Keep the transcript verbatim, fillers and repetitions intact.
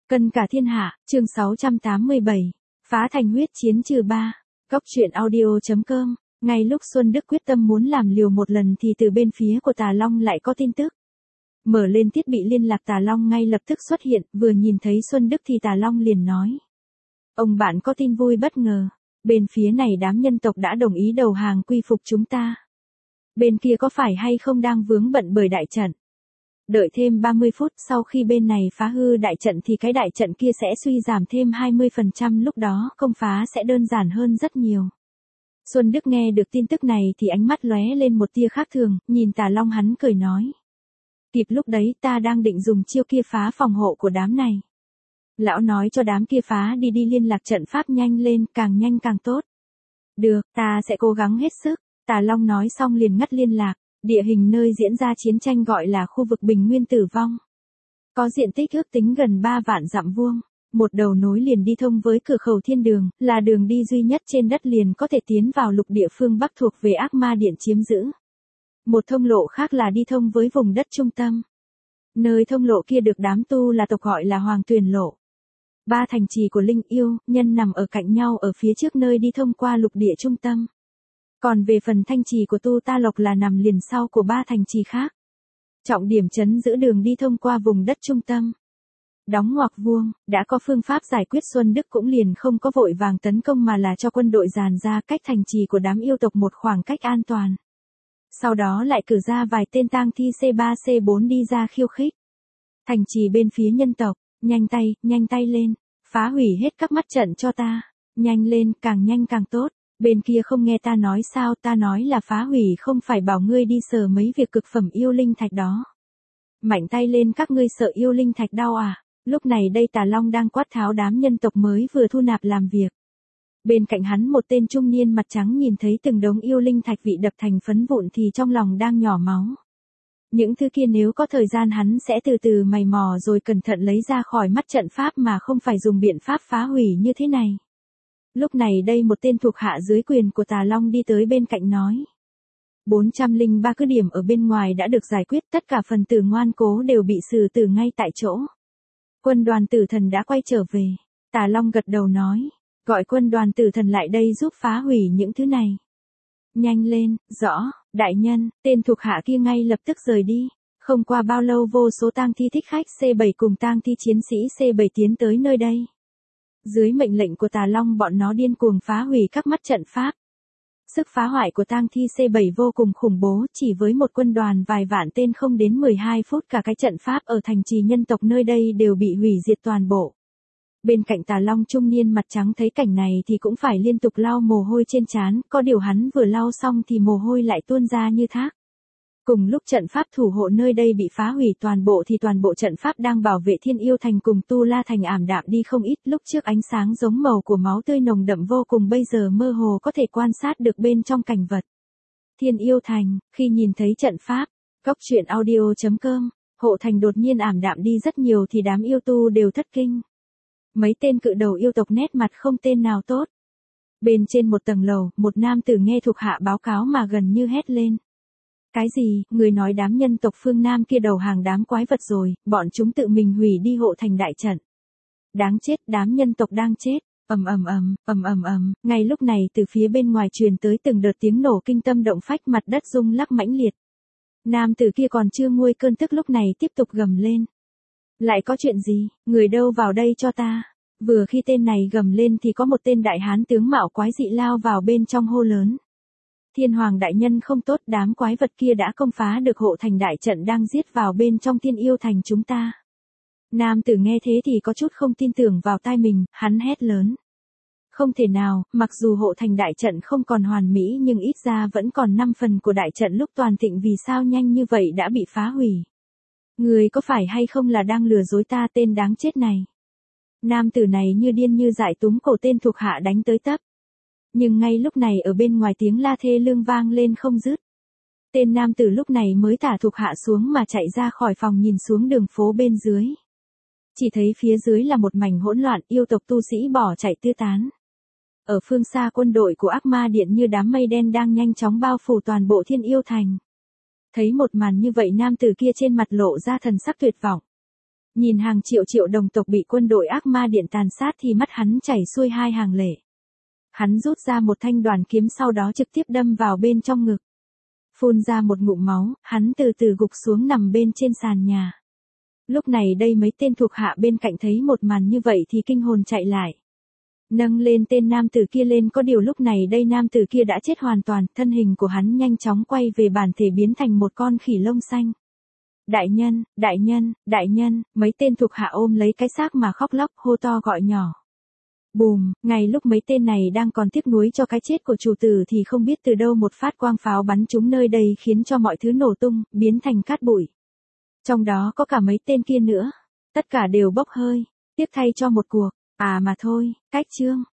Cân cả thiên hạ, chương sáu trăm tám mươi bảy. Phá thành huyết chiến trừ ba. Góc truyện audio.com. Ngay lúc Xuân Đức quyết tâm muốn làm liều một lần thì từ bên phía của Tà Long lại có tin tức. Mở lên thiết bị liên lạc, Tà Long ngay lập tức xuất hiện, vừa nhìn thấy Xuân Đức thì Tà Long liền nói. Ông bạn có tin vui bất ngờ. Bên phía này đám nhân tộc đã đồng ý đầu hàng quy phục chúng ta. Bên kia có phải hay không đang vướng bận bởi đại trận? Đợi thêm ba mươi phút, sau khi bên này phá hư đại trận thì cái đại trận kia sẽ suy giảm thêm hai mươi phần trăm, lúc đó công phá sẽ đơn giản hơn rất nhiều. Xuân Đức nghe được tin tức này thì ánh mắt lóe lên một tia khác thường, nhìn Tà Long hắn cười nói. Kịp lúc đấy, ta đang định dùng chiêu kia phá phòng hộ của đám này. Lão nói cho đám kia phá đi đi liên lạc trận pháp nhanh lên, càng nhanh càng tốt. Được, ta sẽ cố gắng hết sức. Tà Long nói xong liền ngắt liên lạc. Địa hình nơi diễn ra chiến tranh gọi là khu vực Bình Nguyên Tử Vong. Có diện tích ước tính gần ba vạn dặm vuông. Một đầu nối liền đi thông với cửa khẩu thiên đường, là đường đi duy nhất trên đất liền có thể tiến vào lục địa phương Bắc thuộc về Ác Ma Điện chiếm giữ. Một thông lộ khác là đi thông với vùng đất trung tâm. Nơi thông lộ kia được đám tu là tộc gọi là Hoàng Tuyền Lộ. Ba thành trì của linh yêu, nhân nằm ở cạnh nhau ở phía trước nơi đi thông qua lục địa trung tâm. Còn về phần thanh trì của Tu Ta Lộc là nằm liền sau của ba thành trì khác. Trọng điểm trấn giữ đường đi thông qua vùng đất trung tâm. Đóng ngoặc vuông, đã có phương pháp giải quyết, Xuân Đức cũng liền không có vội vàng tấn công mà là cho quân đội dàn ra cách thành trì của đám yêu tộc một khoảng cách an toàn. Sau đó lại cử ra vài tên tang thi C ba C bốn đi ra khiêu khích. Thành trì bên phía nhân tộc, nhanh tay, nhanh tay lên, phá hủy hết các mắt trận cho ta, nhanh lên, càng nhanh càng tốt. Bên kia không nghe ta nói sao, ta nói là phá hủy, không phải bảo ngươi đi sờ mấy việc cực phẩm yêu linh thạch đó. Mạnh tay lên, các ngươi sợ yêu linh thạch đau à? Lúc này đây Tà Long đang quát tháo đám nhân tộc mới vừa thu nạp làm việc. Bên cạnh hắn một tên trung niên mặt trắng nhìn thấy từng đống yêu linh thạch bị đập thành phấn vụn thì trong lòng đang nhỏ máu. Những thứ kia nếu có thời gian hắn sẽ từ từ mày mò rồi cẩn thận lấy ra khỏi mắt trận pháp mà không phải dùng biện pháp phá hủy như thế này. Lúc này đây một tên thuộc hạ dưới quyền của Tà Long đi tới bên cạnh nói. bốn trăm lẻ ba cứ điểm ở bên ngoài đã được giải quyết, tất cả phần tử ngoan cố đều bị xử tử ngay tại chỗ. Quân đoàn tử thần đã quay trở về. Tà Long gật đầu nói. Gọi quân đoàn tử thần lại đây giúp phá hủy những thứ này. Nhanh lên, rõ, đại nhân, tên thuộc hạ kia ngay lập tức rời đi. Không qua bao lâu vô số tang thi thích khách C bảy cùng tang thi chiến sĩ C bảy tiến tới nơi đây. Dưới mệnh lệnh của Tà Long bọn nó điên cuồng phá hủy các mắt trận pháp. Sức phá hoại của tang thi C bảy vô cùng khủng bố, chỉ với một quân đoàn vài vạn tên không đến mười hai phút cả cái trận pháp ở thành trì nhân tộc nơi đây đều bị hủy diệt toàn bộ. Bên cạnh Tà Long trung niên mặt trắng thấy cảnh này thì cũng phải liên tục lau mồ hôi trên trán, có điều hắn vừa lau xong thì mồ hôi lại tuôn ra như thác. Cùng lúc trận pháp thủ hộ nơi đây bị phá hủy toàn bộ thì toàn bộ trận pháp đang bảo vệ Thiên Yêu Thành cùng Tu La Thành ảm đạm đi không ít, lúc trước ánh sáng giống màu của máu tươi nồng đậm vô cùng bây giờ mơ hồ có thể quan sát được bên trong cảnh vật. Thiên Yêu Thành, khi nhìn thấy trận pháp, góc truyện audio.com, hộ thành đột nhiên ảm đạm đi rất nhiều thì đám yêu tu đều thất kinh. Mấy tên cự đầu yêu tộc nét mặt không tên nào tốt. Bên trên một tầng lầu, một nam tử nghe thuộc hạ báo cáo mà gần như hét lên. Cái gì, người nói đám nhân tộc phương Nam kia đầu hàng đám quái vật rồi, bọn chúng tự mình hủy đi hộ thành đại trận. Đáng chết, đám nhân tộc đang chết, ầm ầm ầm, ầm ầm ầm, ngay lúc này từ phía bên ngoài truyền tới từng đợt tiếng nổ kinh tâm động phách, mặt đất rung lắc mãnh liệt. Nam tử kia còn chưa nguôi cơn tức lúc này tiếp tục gầm lên. Lại có chuyện gì, người đâu vào đây cho ta. Vừa khi tên này gầm lên thì có một tên đại hán tướng mạo quái dị lao vào bên trong hô lớn. Thiên Hoàng đại nhân không tốt, đám quái vật kia đã công phá được hộ thành đại trận đang giết vào bên trong Thiên Yêu Thành chúng ta. Nam tử nghe thế thì có chút không tin tưởng vào tai mình, hắn hét lớn. Không thể nào, mặc dù hộ thành đại trận không còn hoàn mỹ nhưng ít ra vẫn còn năm phần của đại trận lúc toàn thịnh, vì sao nhanh như vậy đã bị phá hủy. Người có phải hay không là đang lừa dối ta, tên đáng chết này. Nam tử này như điên như dại túm cổ tên thuộc hạ đánh tới tấp. Nhưng ngay lúc này ở bên ngoài tiếng la thê lương vang lên không dứt. Tên nam tử lúc này mới thả thuộc hạ xuống mà chạy ra khỏi phòng, nhìn xuống đường phố bên dưới. Chỉ thấy phía dưới là một mảnh hỗn loạn, yêu tộc tu sĩ bỏ chạy tứ tán. Ở phương xa quân đội của Ác Ma Điện như đám mây đen đang nhanh chóng bao phủ toàn bộ Thiên Yêu Thành. Thấy một màn như vậy nam tử kia trên mặt lộ ra thần sắc tuyệt vọng. Nhìn hàng triệu triệu đồng tộc bị quân đội ác ma điện tàn sát thì mắt hắn chảy xuôi hai hàng lệ. Hắn rút ra một thanh đoàn kiếm sau đó trực tiếp đâm vào bên trong ngực. Phun ra một ngụm máu, hắn từ từ gục xuống nằm bên trên sàn nhà. Lúc này đây mấy tên thuộc hạ bên cạnh thấy một màn như vậy thì kinh hồn chạy lại. Nâng lên tên nam tử kia lên, có điều lúc này đây nam tử kia đã chết hoàn toàn, thân hình của hắn nhanh chóng quay về bản thể biến thành một con khỉ lông xanh. Đại nhân, đại nhân, đại nhân, mấy tên thuộc hạ ôm lấy cái xác mà khóc lóc hô to gọi nhỏ. Bùm, ngay lúc mấy tên này đang còn tiếc nuối cho cái chết của chủ tử thì không biết từ đâu một phát quang pháo bắn trúng nơi đây khiến cho mọi thứ nổ tung, biến thành cát bụi. Trong đó có cả mấy tên kia nữa. Tất cả đều bốc hơi, tiếc thay cho một cuộc, à mà thôi, cách chương.